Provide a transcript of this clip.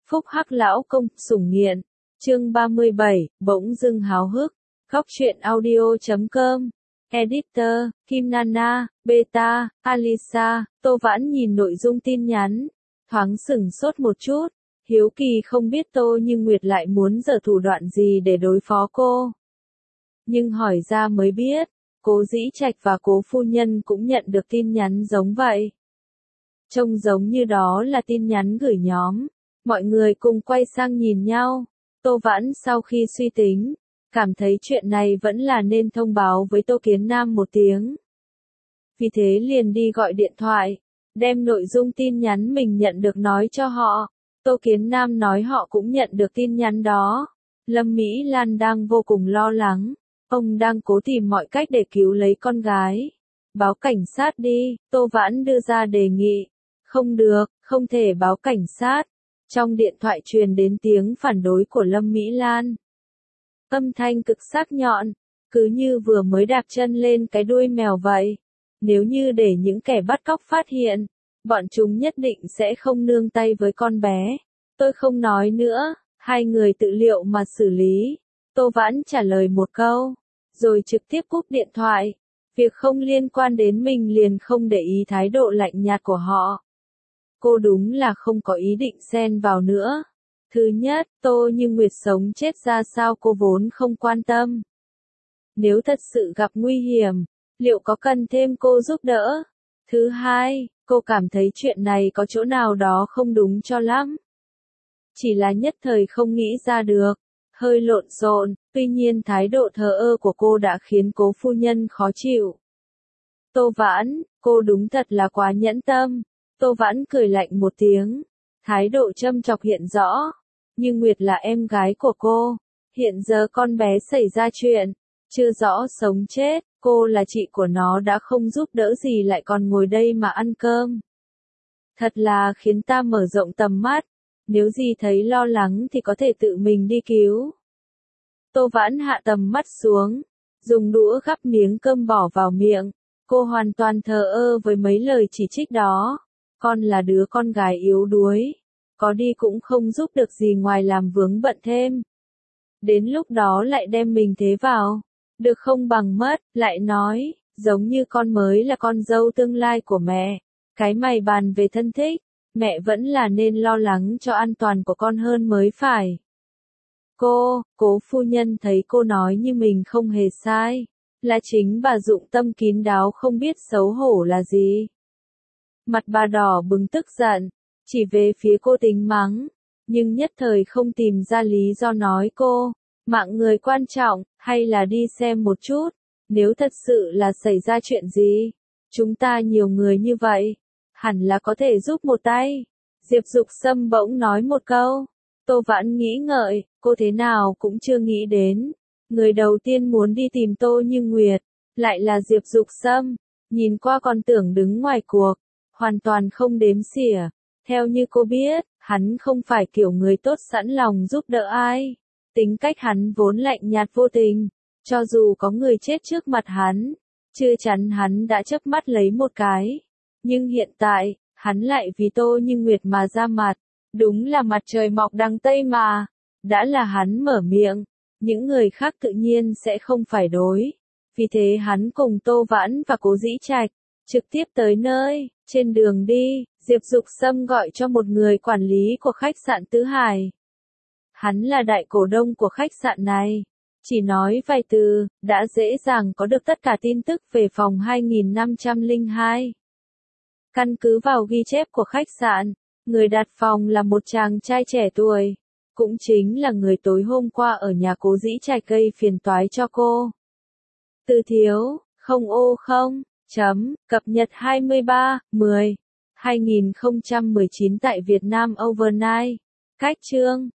Phúc Hắc lão công, sủng nghiện. Chương 37, bỗng dưng háo hức. Góc truyện audio.com. Editor, Kim Nana, Beta, Alisa. Tô Vãn nhìn nội dung tin nhắn, thoáng sửng sốt một chút, hiếu kỳ không biết Tô Như Nguyệt lại muốn giở thủ đoạn gì để đối phó cô. Nhưng hỏi ra mới biết, Cố Dĩ Trạch và Cố phu nhân cũng nhận được tin nhắn giống vậy. Trông giống như đó là tin nhắn gửi nhóm. Mọi người cùng quay sang nhìn nhau. Tô Vãn sau khi suy tính, cảm thấy chuyện này vẫn là nên thông báo với Tô Kiến Nam một tiếng. Vì thế liền đi gọi điện thoại, đem nội dung tin nhắn mình nhận được nói cho họ. Tô Kiến Nam nói họ cũng nhận được tin nhắn đó. Lâm Mỹ Lan đang vô cùng lo lắng. Ông đang cố tìm mọi cách để cứu lấy con gái. Báo cảnh sát đi, Tô Vãn đưa ra đề nghị. Không được, không thể báo cảnh sát. Trong điện thoại truyền đến tiếng phản đối của Lâm Mỹ Lan. Âm thanh cực sắc nhọn, cứ như vừa mới đạp chân lên cái đuôi mèo vậy. Nếu như để những kẻ bắt cóc phát hiện, bọn chúng nhất định sẽ không nương tay với con bé. Tôi không nói nữa, hai người tự liệu mà xử lý. Tô Vãn trả lời một câu, rồi trực tiếp cúp điện thoại. Việc không liên quan đến mình liền không để ý thái độ lạnh nhạt của họ. Cô đúng là không có ý định xen vào nữa. Thứ nhất, Tô Như Nguyệt sống chết ra sao cô vốn không quan tâm. Nếu thật sự gặp nguy hiểm, liệu có cần thêm cô giúp đỡ? Thứ hai, cô cảm thấy chuyện này có chỗ nào đó không đúng cho lắm. Chỉ là nhất thời không nghĩ ra được, hơi lộn xộn, tuy nhiên thái độ thờ ơ của cô đã khiến Cố phu nhân khó chịu. Tô Vãn, cô đúng thật là quá nhẫn tâm. Tô Vãn cười lạnh một tiếng, thái độ châm chọc hiện rõ. Nhưng Nguyệt là em gái của cô, hiện giờ con bé xảy ra chuyện, chưa rõ sống chết, cô là chị của nó đã không giúp đỡ gì lại còn ngồi đây mà ăn cơm. Thật là khiến ta mở rộng tầm mắt, nếu gì thấy lo lắng thì có thể tự mình đi cứu. Tô Vãn hạ tầm mắt xuống, dùng đũa gắp miếng cơm bỏ vào miệng, cô hoàn toàn thờ ơ với mấy lời chỉ trích đó. Con là đứa con gái yếu đuối, có đi cũng không giúp được gì ngoài làm vướng bận thêm. Đến lúc đó lại đem mình thế vào, được không bằng mất, lại nói, giống như con mới là con dâu tương lai của mẹ. Cái mày bàn về thân thích, mẹ vẫn là nên lo lắng cho an toàn của con hơn mới phải. Cố phu nhân thấy cô nói như mình không hề sai, là chính bà dụng tâm kín đáo không biết xấu hổ là gì. Mặt bà đỏ bừng tức giận, chỉ về phía cô tính mắng, nhưng nhất thời không tìm ra lý do nói cô, mạng người quan trọng, hay là đi xem một chút, nếu thật sự là xảy ra chuyện gì, chúng ta nhiều người như vậy, hẳn là có thể giúp một tay. Diệp Dục Sâm bỗng nói một câu, Tô Vãn nghĩ ngợi, cô thế nào cũng chưa nghĩ đến, người đầu tiên muốn đi tìm Tô Như Nguyệt, lại là Diệp Dục Sâm, nhìn qua còn tưởng đứng ngoài cuộc. Hoàn toàn không đếm xỉa. Theo như cô biết, hắn không phải kiểu người tốt sẵn lòng giúp đỡ ai. Tính cách hắn vốn lạnh nhạt vô tình. Cho dù có người chết trước mặt hắn, chưa chắn hắn đã chớp mắt lấy một cái. Nhưng hiện tại, hắn lại vì Tô Như Nguyệt mà ra mặt. Đúng là mặt trời mọc đằng Tây mà. Đã là hắn mở miệng, những người khác tự nhiên sẽ không phải đối. Vì thế hắn cùng Tô Vãn và Cố Dĩ Trạch trực tiếp tới nơi. Trên đường đi, Diệp Dục Sâm gọi cho một người quản lý của khách sạn Tứ Hải. Hắn là đại cổ đông của khách sạn này. Chỉ nói vài từ, đã dễ dàng có được tất cả tin tức về phòng 2502. Căn cứ vào ghi chép của khách sạn, người đặt phòng là một chàng trai trẻ tuổi. Cũng chính là người tối hôm qua ở nhà Cố Dĩ Trạch gây phiền toái cho cô. Từ Thiếu, không ô không. Cập nhật 23/10/2019 tại Việt Nam Overnight. Cách chương